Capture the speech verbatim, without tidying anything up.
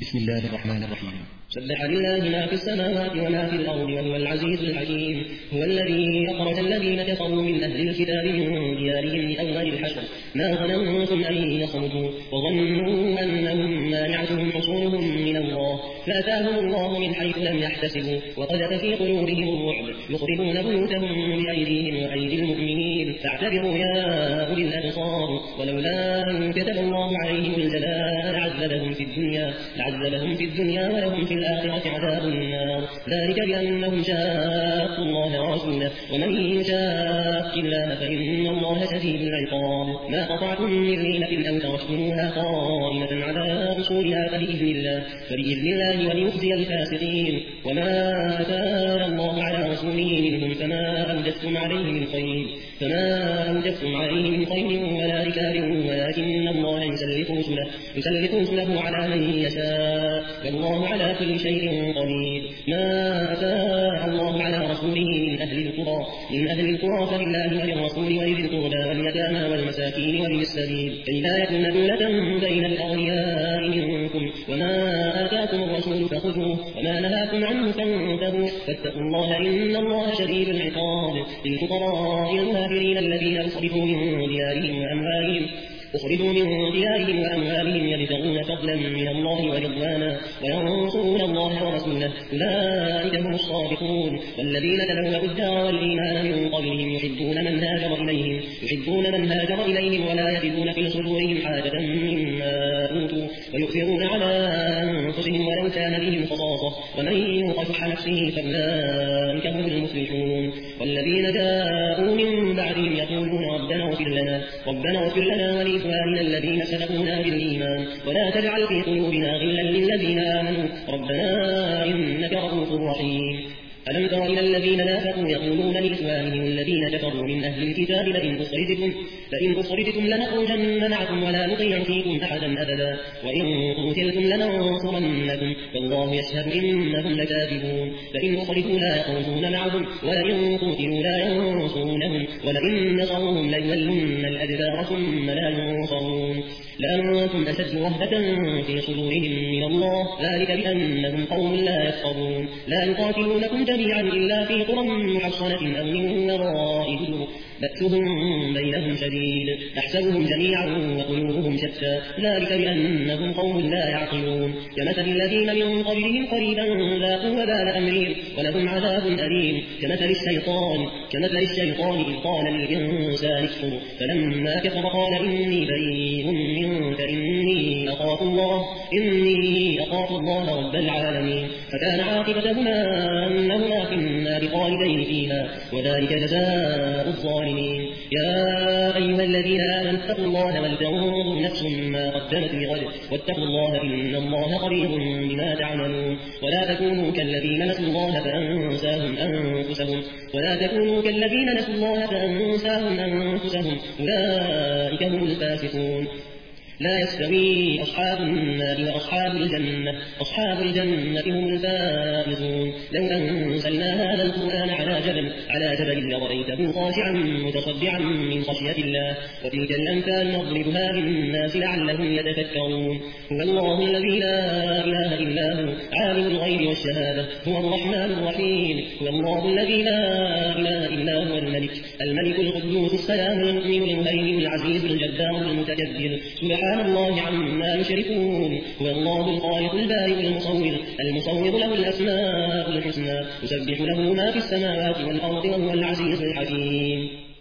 بسم الله الرحمن الرحيم. سبح لله ما في السماوات وما في الأرض وهو العزيز الحكيم. هو الذي أخرج الذين كفروا من أهل الكتاب من ديارهم لأول الحشر ما ظننتم أن يخرجوا وظنوا أنهم مانعتهم حصولهم من الله فأتاهم الله من حيث لم يحتسبوا وقذف في قلوبهم الرعب يخربون بيوتهم بأيديهم وأيدي المؤمنين فاعتبروا يا أولي الأبصار ولولا أن كتب الله عليهم الجلاء لعذبهم في الدنيا لعذبهم في الدنيا ولهم في الآخرة عذاب النار ذلك بأنهم شاقوا الله ورسوله ومن يشاق الله فإن الله شديد العقاب ما قطعتم من لينة أو تركتموها قائمة على أصولها فبإذن الله فبإذن الله وليخزي الفاسقين وما آتانا الله على رسوله منهم فما أوجدتم عليه من خير فما أوجدتم عليه من خير ولا ركاب ولكن الله يسلط رسله يسلط رسله على من يشاء والله على كل شيء قدير ما أتاء الله على رسوله من أهل القرى من أهل القرى فلله وللرسول ولذي القربى واليتامى والمساكين وابن السبيل كي لا يكون دولة بين الأغنياء منكم وما آتاكم الرسول فخذوه وما نهاكم عنه فانتهوا فاتقوا الله إن الله شديد العقاب للفقراء المهاجرين الذين أخرجوا من ديارهم وأموالهم أخرجوا من ديارهم وأموالهم يبتغون فضلا من الله ورضوانا وينصرون الله ورسوله أولئك هم الصادقون والذين تبوأوا الدار والإيمان من قبلهم يحبون من هاجر إليهم يحبون من هاجر إليهم ولا يجدون في صدورهم حاجة مما أوتوا ويؤثرون على أنفسهم ولو كان بهم خصاصة ومن يوق شح نفسه فأولئك هم المفلحون والذين جاءوا من بعدهم يقولون ربنا اغفر لنا ربنا اغفر لنا ولإخواننا الذين سبقونا بالإيمان ولا تجعل في قلوبنا غلا للذين آمنوا ربنا إنك رؤوف رحيم ألم تر إلى الذين نافقوا يقولون لإخوانهم الذين كفروا من أهل الكتاب لئن أخرجتم لئن أخرجتم لنخرجن معكم ولا نطيع فيكم أحدا أبدا وإن قتلتم لننصرنكم والله يشهد إنهم لكاذبون فإن أخرجوا لا يخرجون معهم ولئن قتلوا لا ينصرونهم ولئن نصروهم ليولن الأدبار ثم لا ينصرون لأنتم أشد رهبة في صدورهم من الله ذلك بأنهم قوم لا يفقهون لا يقاتلونكم جميعا إلا في قرى محصنة أو من وراء جدر بأسهم بينهم شديد تحسبهم جميعا وقلوبهم شتى ذلك بأنهم قوم لا يعقلون كمثل الذين من قبلهم قريبا ذاقوا وبال أمرهم ولهم عذاب أليم كمثل الشيطان كمثل الشيطان إذ قال للإنسان اكفر فلما كفر قال إني بريء منك إني أخاف الله إني أخاف الله رب العالمين فكان عاقبتهما أنهما في النار خالدين فيها وذلك جزاء الظالمين يا أيها الذين آمنوا اتقوا الله ولتنظر نفس ما قدمت لغد واتقوا الله إن الله خبير بما تعملون ولا تكونوا كالذين نسوا الله فأنساهم أنفسهم ولا تكونوا كالذين نسوا الله فأنساهم أنفسهم أولئك هم الفاسقون لا يستوي أصحاب النار وأصحاب الجنة أصحاب الجنة هم الفائزون لو أنزلنا هذا القرآن على جبل على جبل لرأيته خاشعا متصدعا من خشية الله وتلك الأمثال نضربها للناس لعلهم يتفكرون هو الله الذي لا إله إلا هو عالم الغيب والشهادة هو الرحمن الرحيم هو الله الذي لا إله إلا هو الملك الملك القدوس السلام المؤمن المهيمن العزيز الجبار المتكبر سبحان الله عما يشركون هو الله الخالق البارئ المصور المصور له الأسماء الحسنى يسبح له ما في السماوات والأرض وهو العزيز الحكيم.